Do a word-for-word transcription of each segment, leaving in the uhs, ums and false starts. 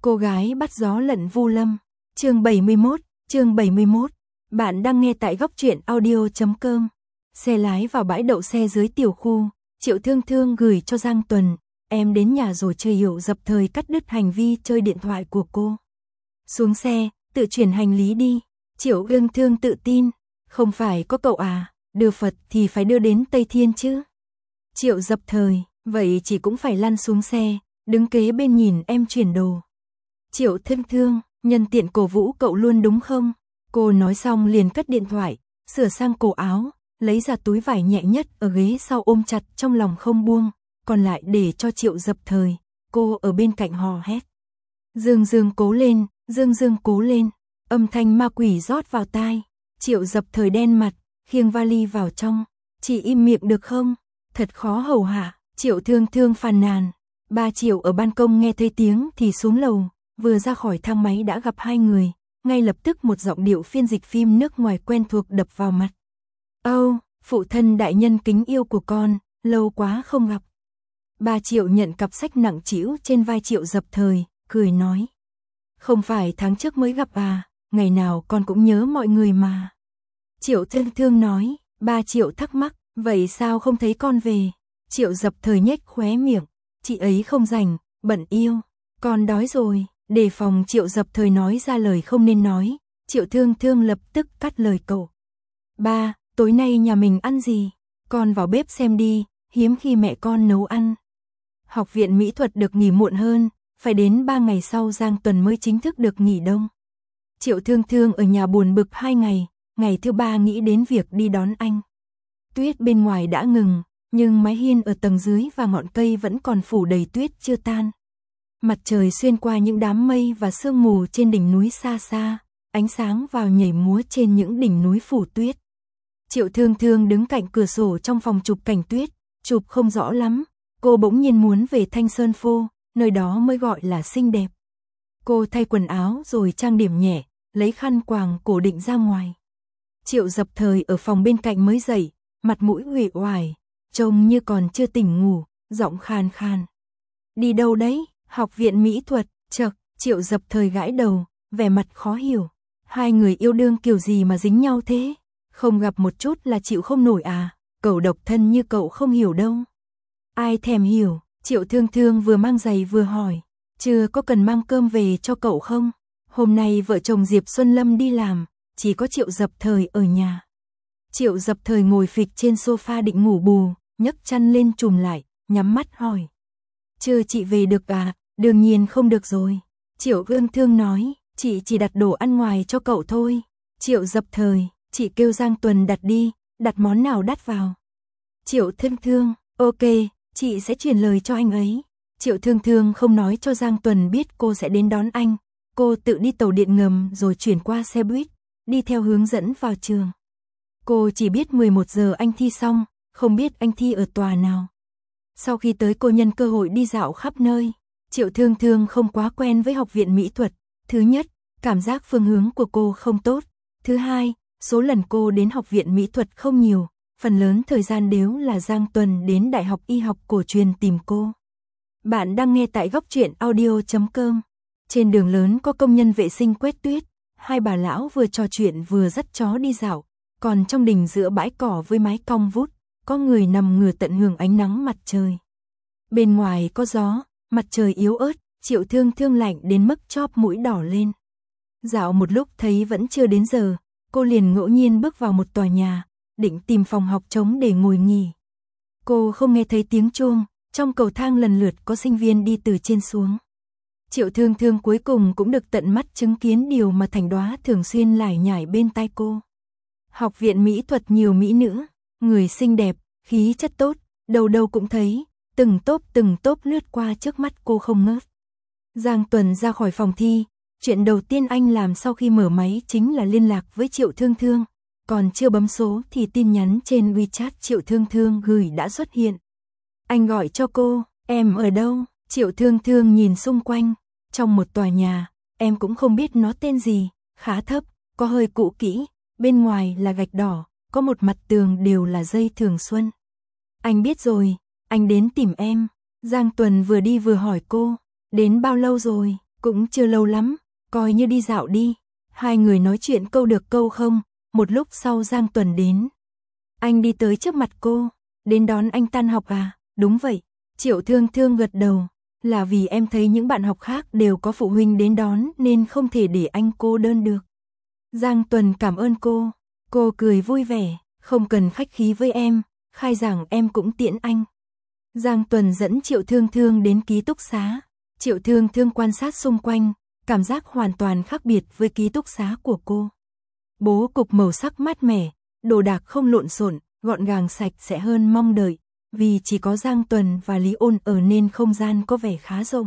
Cô gái bắt gió lận Vu Lâm. Chương bảy mươi mốt, chương bảy mươi mốt. Bạn đang nghe tại góc truyện audio chấm com. Xe lái vào bãi đậu xe dưới tiểu khu, Triệu Thương Thương gửi cho Giang Tuần, em đến nhà rồi chơi Hiểu dập thời cắt đứt hành vi chơi điện thoại của cô. Xuống xe, tự chuyển hành lý đi. Triệu Thương Thương tự tin, không phải có cậu à, đưa Phật thì phải đưa đến Tây Thiên chứ. Triệu dập thời, vậy chỉ cũng phải lăn xuống xe, đứng kế bên nhìn em chuyển đồ. Triệu Thương Thương, nhân tiện cổ vũ cậu luôn đúng không? Cô nói xong liền cất điện thoại, sửa sang cổ áo, lấy ra túi vải nhẹ nhất ở ghế sau ôm chặt trong lòng không buông, còn lại để cho Triệu dập thời. Cô ở bên cạnh hò hét. Dương Dương cố lên, Dương Dương cố lên. Âm thanh ma quỷ rót vào tai. Triệu dập thời đen mặt, khiêng vali vào trong. Chị im miệng được không? Thật khó hầu hạ. Triệu Thương Thương phàn nàn. Ba Triệu ở ban công nghe thấy tiếng thì xuống lầu, vừa ra khỏi thang máy đã gặp hai người. Ngay lập tức một giọng điệu phiên dịch phim nước ngoài quen thuộc đập vào mặt. Âu, oh, phụ thân đại nhân kính yêu của con, lâu quá không gặp. Ba Triệu nhận cặp sách nặng trĩu trên vai Triệu dập thời, cười nói. Không phải tháng trước mới gặp à, ngày nào con cũng nhớ mọi người mà. Triệu Thương Thương nói. Ba Triệu thắc mắc, vậy sao không thấy con về? Triệu dập thời nhếch khóe miệng, chị ấy không rảnh, bận yêu. Con đói rồi. Đề phòng Triệu dập thời nói ra lời không nên nói, Triệu Thương Thương lập tức cắt lời cậu. Ba, tối nay nhà mình ăn gì? Con vào bếp xem đi, hiếm khi mẹ con nấu ăn. Học viện mỹ thuật được nghỉ muộn hơn, phải đến ba ngày sau Giang Tuần mới chính thức được nghỉ đông. Triệu Thương Thương ở nhà buồn bực hai ngày, ngày thứ ba nghĩ đến việc đi đón anh. Tuyết bên ngoài đã ngừng, nhưng mái hiên ở tầng dưới và ngọn cây vẫn còn phủ đầy tuyết chưa tan. Mặt trời xuyên qua những đám mây và sương mù trên đỉnh núi xa xa, ánh sáng vào nhảy múa trên những đỉnh núi phủ tuyết. Triệu Thương Thương đứng cạnh cửa sổ trong phòng chụp cảnh tuyết, chụp không rõ lắm, cô bỗng nhiên muốn về Thanh Sơn Phô, nơi đó mới gọi là xinh đẹp. Cô thay quần áo rồi trang điểm nhẹ, lấy khăn quàng cổ định ra ngoài. Triệu dập thời ở phòng bên cạnh mới dậy, mặt mũi uể oải, trông như còn chưa tỉnh ngủ, giọng khan khan. Đi đâu đấy? Học viện mỹ thuật. Chậc, Triệu dập thời gãi đầu, vẻ mặt khó hiểu. Hai người yêu đương kiểu gì mà dính nhau thế? Không gặp một chút là chịu không nổi à? Cậu độc thân như cậu không hiểu đâu. Ai thèm hiểu? Triệu Thương Thương vừa mang giày vừa hỏi. Chưa có cần mang cơm về cho cậu không? Hôm nay vợ chồng Diệp Xuân Lâm đi làm, chỉ có Triệu dập thời ở nhà. Triệu dập thời ngồi phịch trên sofa định ngủ bù, nhấc chăn lên trùm lại, nhắm mắt hỏi. Chưa chị về được à? Đương nhiên không được rồi. Triệu Thương Thương nói, chị chỉ đặt đồ ăn ngoài cho cậu thôi. Triệu dập thời, chị kêu Giang Tuần đặt đi, đặt món nào đắt vào. Triệu Thương Thương, ok, chị sẽ truyền lời cho anh ấy. Triệu Thương Thương không nói cho Giang Tuần biết cô sẽ đến đón anh. Cô tự đi tàu điện ngầm rồi chuyển qua xe buýt, đi theo hướng dẫn vào trường. Cô chỉ biết mười một giờ anh thi xong, không biết anh thi ở tòa nào. Sau khi tới cô nhân cơ hội đi dạo khắp nơi. Triệu Thương Thương không quá quen với học viện mỹ thuật. Thứ nhất, cảm giác phương hướng của cô không tốt. Thứ hai, số lần cô đến học viện mỹ thuật không nhiều. Phần lớn thời gian đều là Giang Tuần đến Đại học Y học cổ truyền tìm cô. Bạn đang nghe tại góc truyện audio chấm com. Trên đường lớn có công nhân vệ sinh quét tuyết. Hai bà lão vừa trò chuyện vừa dắt chó đi dạo. Còn trong đình giữa bãi cỏ với mái cong vút, có người nằm ngửa tận hưởng ánh nắng mặt trời. Bên ngoài có gió, mặt trời yếu ớt, Triệu Thương Thương lạnh đến mức chóp mũi đỏ lên. Dạo một lúc thấy vẫn chưa đến giờ, cô liền ngẫu nhiên bước vào một tòa nhà, định tìm phòng học trống để ngồi nghỉ. Cô không nghe thấy tiếng chuông, trong cầu thang lần lượt có sinh viên đi từ trên xuống. Triệu Thương Thương cuối cùng cũng được tận mắt chứng kiến điều mà Thành Đoá thường xuyên lải nhải bên tai cô. Học viện mỹ thuật nhiều mỹ nữ, người xinh đẹp, khí chất tốt, đầu đầu cũng thấy, từng tốp từng tốp lướt qua trước mắt cô không ngớt. Giang Tuần ra khỏi phòng thi, chuyện đầu tiên anh làm sau khi mở máy chính là liên lạc với Triệu Thương Thương, còn chưa bấm số thì tin nhắn trên WeChat Triệu Thương Thương gửi đã xuất hiện. Anh gọi cho cô, em ở đâu? Triệu Thương Thương nhìn xung quanh, trong một tòa nhà, em cũng không biết nó tên gì, khá thấp, có hơi cũ kỹ, bên ngoài là gạch đỏ, có một mặt tường đều là dây thường xuân. Anh biết rồi, anh đến tìm em. Giang Tuần vừa đi vừa hỏi cô, đến bao lâu rồi? Cũng chưa lâu lắm, coi như đi dạo đi. Hai người nói chuyện câu được câu không, một lúc sau Giang Tuần đến. Anh đi tới trước mặt cô, đến đón anh tan học à? Đúng vậy. Triệu Thương Thương gật đầu, là vì em thấy những bạn học khác đều có phụ huynh đến đón nên không thể để anh cô đơn được. Giang Tuần cảm ơn cô, cô cười vui vẻ, không cần khách khí với em, khai giảng em cũng tiễn anh. Giang Tuần dẫn Triệu Thương Thương đến ký túc xá, Triệu Thương Thương quan sát xung quanh, cảm giác hoàn toàn khác biệt với ký túc xá của cô. Bố cục màu sắc mát mẻ, đồ đạc không lộn xộn, gọn gàng sạch sẽ hơn mong đợi, vì chỉ có Giang Tuần và Lý Ôn ở nên không gian có vẻ khá rộng.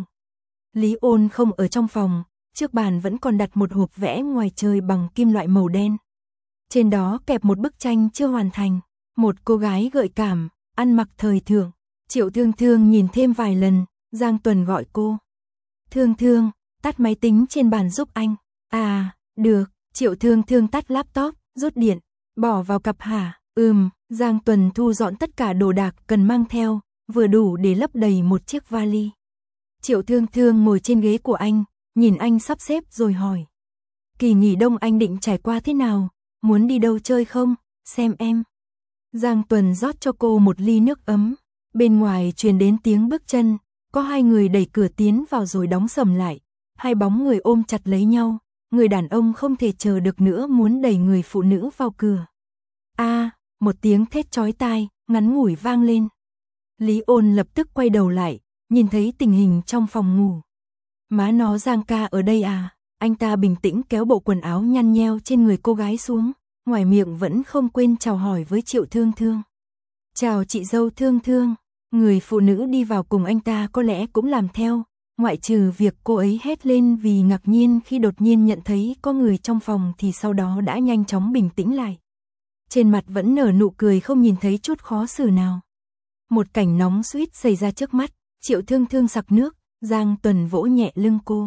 Lý Ôn không ở trong phòng, trước bàn vẫn còn đặt một hộp vẽ ngoài trời bằng kim loại màu đen. Trên đó kẹp một bức tranh chưa hoàn thành, một cô gái gợi cảm, ăn mặc thời thượng. Triệu Thương Thương nhìn thêm vài lần, Giang Tuần gọi cô. Thương Thương, tắt máy tính trên bàn giúp anh. À, được, Triệu Thương Thương tắt laptop, rút điện, bỏ vào cặp hả, ừm, Giang Tuần thu dọn tất cả đồ đạc cần mang theo, vừa đủ để lấp đầy một chiếc vali. Triệu Thương Thương ngồi trên ghế của anh, nhìn anh sắp xếp rồi hỏi. Kỳ nghỉ đông anh định trải qua thế nào, muốn đi đâu chơi không, xem em. Giang Tuần rót cho cô một ly nước ấm, bên ngoài truyền đến tiếng bước chân, có hai người đẩy cửa tiến vào rồi đóng sầm lại, hai bóng người ôm chặt lấy nhau, người đàn ông không thể chờ được nữa muốn đẩy người phụ nữ vào cửa. A, à, một tiếng thét chói tai, ngắn ngủi vang lên. Lý Ôn lập tức quay đầu lại, nhìn thấy tình hình trong phòng ngủ. Má nó Giang ca ở đây à? Anh ta bình tĩnh kéo bộ quần áo nhăn nheo trên người cô gái xuống, ngoài miệng vẫn không quên chào hỏi với Triệu Thương Thương. Chào chị dâu Thương Thương. Người phụ nữ đi vào cùng anh ta có lẽ cũng làm theo, ngoại trừ việc cô ấy hét lên vì ngạc nhiên khi đột nhiên nhận thấy có người trong phòng thì sau đó đã nhanh chóng bình tĩnh lại. Trên mặt vẫn nở nụ cười không nhìn thấy chút khó xử nào. Một cảnh nóng suýt xảy ra trước mắt, Triệu Thương Thương sặc nước, Giang Tuần vỗ nhẹ lưng cô.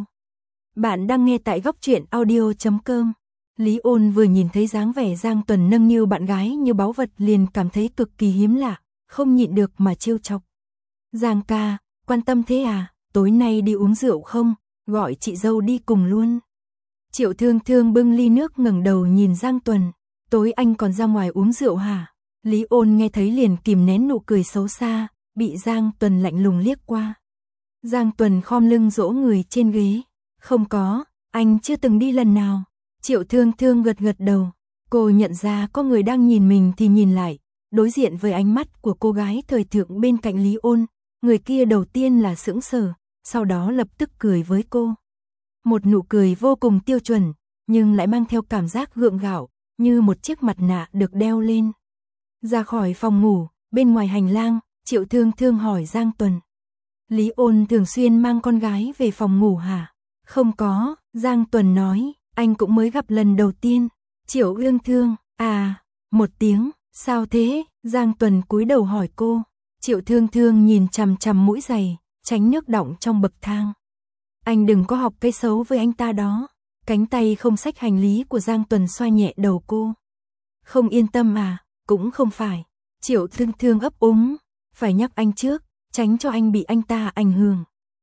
Bạn đang nghe tại góc truyện audio chấm com. Lý Ôn vừa nhìn thấy dáng vẻ Giang Tuần nâng niu bạn gái như báu vật liền cảm thấy cực kỳ hiếm lạ, không nhịn được mà trêu chọc. Giang ca, quan tâm thế à, tối nay đi uống rượu không, gọi chị dâu đi cùng luôn. Triệu Thương Thương bưng ly nước ngẩng đầu nhìn Giang Tuần, tối anh còn ra ngoài uống rượu hả? Lý Ôn nghe thấy liền kìm nén nụ cười xấu xa, bị Giang Tuần lạnh lùng liếc qua. Giang Tuần khom lưng dỗ người trên ghế, không có, anh chưa từng đi lần nào. Triệu Thương Thương gật gật đầu, cô nhận ra có người đang nhìn mình thì nhìn lại, đối diện với ánh mắt của cô gái thời thượng bên cạnh Lý Ôn, người kia đầu tiên là sững sờ, sau đó lập tức cười với cô. Một nụ cười vô cùng tiêu chuẩn, nhưng lại mang theo cảm giác gượng gạo, như một chiếc mặt nạ được đeo lên. Ra khỏi phòng ngủ, bên ngoài hành lang, Triệu Thương Thương hỏi Giang Tuần. Lý Ôn thường xuyên mang con gái về phòng ngủ hả? Không có, Giang Tuần nói, anh cũng mới gặp lần đầu tiên. Triệu Thương Thương, à, một tiếng, sao thế? Giang Tuần cúi đầu hỏi cô. Triệu Thương Thương nhìn chằm chằm mũi giày, tránh nước đọng trong bậc thang. Anh đừng có học cái xấu với anh ta đó. Cánh tay không xách hành lý của Giang Tuần xoa nhẹ đầu cô. Không yên tâm à, cũng không phải. Triệu Thương Thương ấp úng, phải nhắc anh trước, tránh cho anh bị anh ta ảnh hưởng.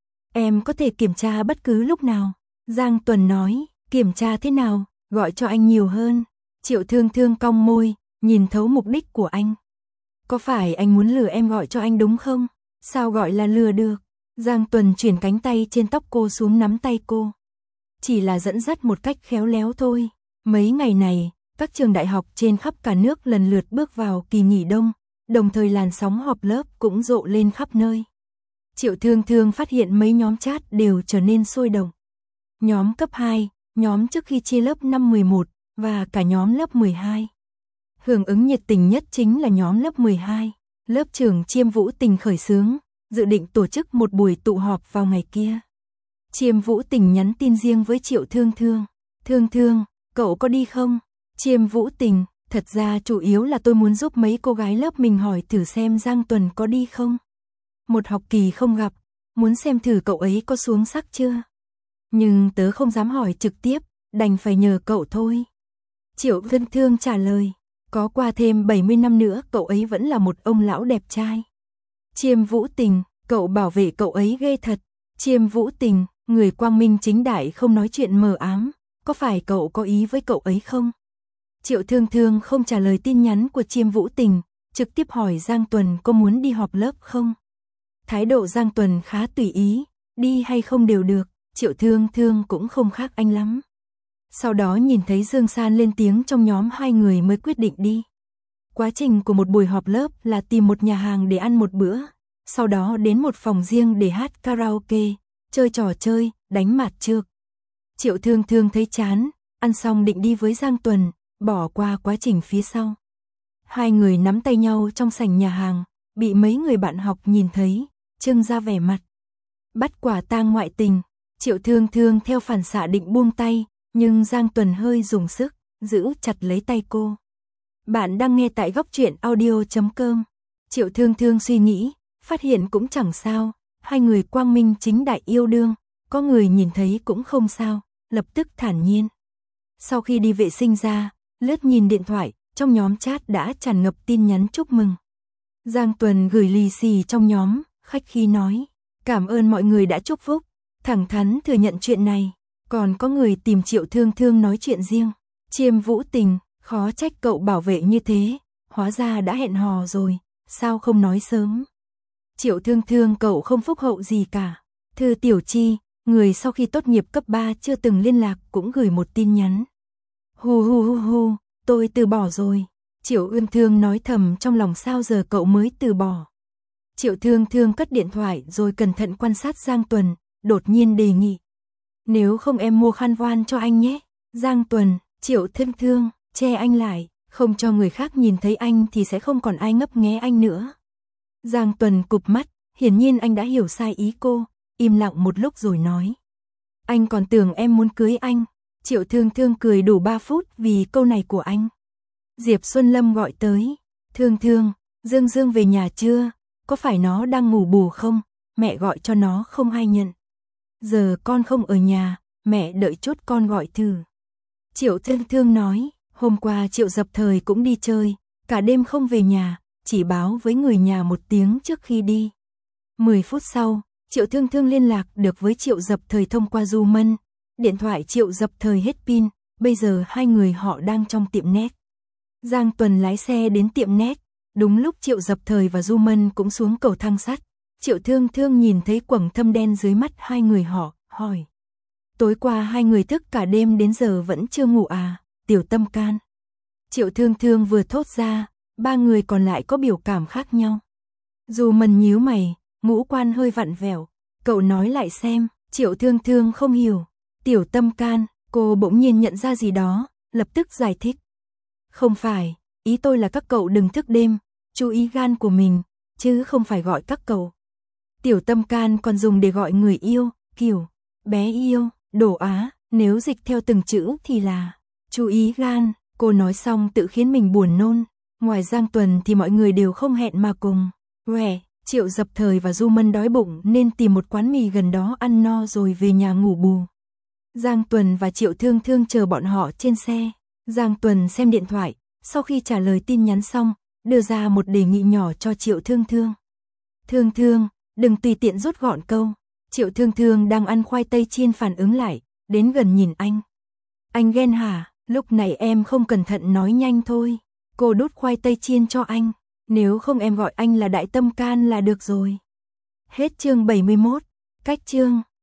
Em có thể kiểm tra bất cứ lúc nào. Giang Tuần nói, kiểm tra thế nào, gọi cho anh nhiều hơn. Triệu Thương Thương cong môi, nhìn thấu mục đích của anh. Có phải anh muốn lừa em gọi cho anh đúng không? Sao gọi là lừa được? Giang Tuần chuyển cánh tay trên tóc cô xuống nắm tay cô. Chỉ là dẫn dắt một cách khéo léo thôi. Mấy ngày này, các trường đại học trên khắp cả nước lần lượt bước vào kỳ nghỉ đông, đồng thời làn sóng họp lớp cũng rộ lên khắp nơi. Triệu Thương Thương phát hiện mấy nhóm chat đều trở nên sôi động. Nhóm cấp hai, nhóm trước khi chia lớp năm mười một, và cả nhóm lớp mười hai. Hưởng ứng nhiệt tình nhất chính là nhóm lớp mười hai. Lớp trưởng Chiêm Vũ Tình khởi xướng, dự định tổ chức một buổi tụ họp vào ngày kia. Chiêm Vũ Tình nhắn tin riêng với Triệu Thương Thương. Thương Thương, cậu có đi không? Chiêm Vũ Tình, thật ra chủ yếu là tôi muốn giúp mấy cô gái lớp mình hỏi thử xem Giang Tuần có đi không. Một học kỳ không gặp, muốn xem thử cậu ấy có xuống sắc chưa. Nhưng tớ không dám hỏi trực tiếp, đành phải nhờ cậu thôi. Triệu Thương Thương trả lời, có qua thêm bảy mươi năm nữa cậu ấy vẫn là một ông lão đẹp trai. Chiêm Vũ Tình, cậu bảo vệ cậu ấy ghê thật. Chiêm Vũ Tình, người quang minh chính đại không nói chuyện mờ ám, có phải cậu có ý với cậu ấy không? Triệu Thương Thương không trả lời tin nhắn của Chiêm Vũ Tình, trực tiếp hỏi Giang Tuần có muốn đi họp lớp không? Thái độ Giang Tuần khá tùy ý, đi hay không đều được, Triệu Thương Thương cũng không khác anh lắm. Sau đó nhìn thấy Dương San lên tiếng trong nhóm hai người mới quyết định đi. Quá trình của một buổi họp lớp là tìm một nhà hàng để ăn một bữa, sau đó đến một phòng riêng để hát karaoke, chơi trò chơi, đánh mạt trược. Triệu Thương Thương thấy chán, ăn xong định đi với Giang Tuần, bỏ qua quá trình phía sau. Hai người nắm tay nhau trong sảnh nhà hàng, bị mấy người bạn học nhìn thấy, trưng ra vẻ mặt. Bắt quả tang ngoại tình, Triệu Thương Thương theo phản xạ định buông tay, nhưng Giang Tuần hơi dùng sức, giữ chặt lấy tay cô. Bạn đang nghe tại góc truyện audio chấm com. Triệu Thương Thương suy nghĩ, phát hiện cũng chẳng sao, hai người quang minh chính đại yêu đương, có người nhìn thấy cũng không sao, lập tức thản nhiên. Sau khi đi vệ sinh ra, lướt nhìn điện thoại, trong nhóm chat đã tràn ngập tin nhắn chúc mừng. Giang Tuần gửi lì xì trong nhóm, khách khí nói, cảm ơn mọi người đã chúc phúc, thẳng thắn thừa nhận chuyện này, còn có người tìm Triệu Thương Thương nói chuyện riêng. Chiêm Vũ Tình, khó trách cậu bảo vệ như thế, hóa ra đã hẹn hò rồi, sao không nói sớm. Triệu Thương Thương cậu không phúc hậu gì cả. Thư Tiểu Chi, người sau khi tốt nghiệp cấp ba chưa từng liên lạc cũng gửi một tin nhắn. Hu hu hu hu, tôi từ bỏ rồi. Triệu Ươn Thương nói thầm trong lòng sao giờ cậu mới từ bỏ. Triệu Thương Thương cất điện thoại rồi cẩn thận quan sát Giang Tuần, đột nhiên đề nghị. Nếu không em mua khăn voan cho anh nhé. Giang Tuần, Triệu Thương Thương, che anh lại, không cho người khác nhìn thấy anh thì sẽ không còn ai ngấp nghé anh nữa. Giang Tuần cụp mắt, hiển nhiên anh đã hiểu sai ý cô, im lặng một lúc rồi nói. Anh còn tưởng em muốn cưới anh. Triệu Thương Thương cười đủ ba phút vì câu này của anh. Diệp Xuân Lâm gọi tới. Thương Thương, Dương Dương về nhà chưa? Có phải nó đang ngủ bù không? Mẹ gọi cho nó không ai nhận. Giờ con không ở nhà, mẹ đợi chút con gọi thử. Triệu Thương Thương nói, hôm qua Triệu Dập Thời cũng đi chơi, cả đêm không về nhà, chỉ báo với người nhà một tiếng trước khi đi. Mười phút sau, Triệu Thương Thương liên lạc được với Triệu Dập Thời thông qua Du Mân. Điện thoại Triệu Dập Thời hết pin, bây giờ hai người họ đang trong tiệm net. Giang Tuần lái xe đến tiệm net, đúng lúc Triệu Dập Thời và Du Mân cũng xuống cầu thang sắt. Triệu Thương Thương nhìn thấy quầng thâm đen dưới mắt hai người họ, hỏi. Tối qua hai người thức cả đêm đến giờ vẫn chưa ngủ à, Tiểu Tâm Can. Triệu Thương Thương vừa thốt ra, ba người còn lại có biểu cảm khác nhau. Du Mân nhíu mày, ngũ quan hơi vặn vẹo, cậu nói lại xem. Triệu Thương Thương không hiểu. Tiểu Tâm Can, cô bỗng nhiên nhận ra gì đó, lập tức giải thích. Không phải, ý tôi là các cậu đừng thức đêm, chú ý gan của mình, chứ không phải gọi các cậu. Tiểu Tâm Can còn dùng để gọi người yêu, kiểu, bé yêu, đổ á, nếu dịch theo từng chữ thì là, chú ý gan, cô nói xong tự khiến mình buồn nôn. Ngoài Giang Tuần thì mọi người đều không hẹn mà cùng. Quẻ, Triệu Dập Thời và Du Mân đói bụng nên tìm một quán mì gần đó ăn no rồi về nhà ngủ bù. Giang Tuần và Triệu Thương Thương chờ bọn họ trên xe. Giang Tuần xem điện thoại, sau khi trả lời tin nhắn xong, đưa ra một đề nghị nhỏ cho Triệu Thương Thương. Thương Thương, đừng tùy tiện rút gọn câu. Triệu Thương Thương đang ăn khoai tây chiên phản ứng lại, đến gần nhìn anh. Anh ghen hả? Lúc này em không cẩn thận nói nhanh thôi. Cô đút khoai tây chiên cho anh, nếu không em gọi anh là Đại Tâm Can là được rồi. Hết chương bảy mươi mốt, cách chương.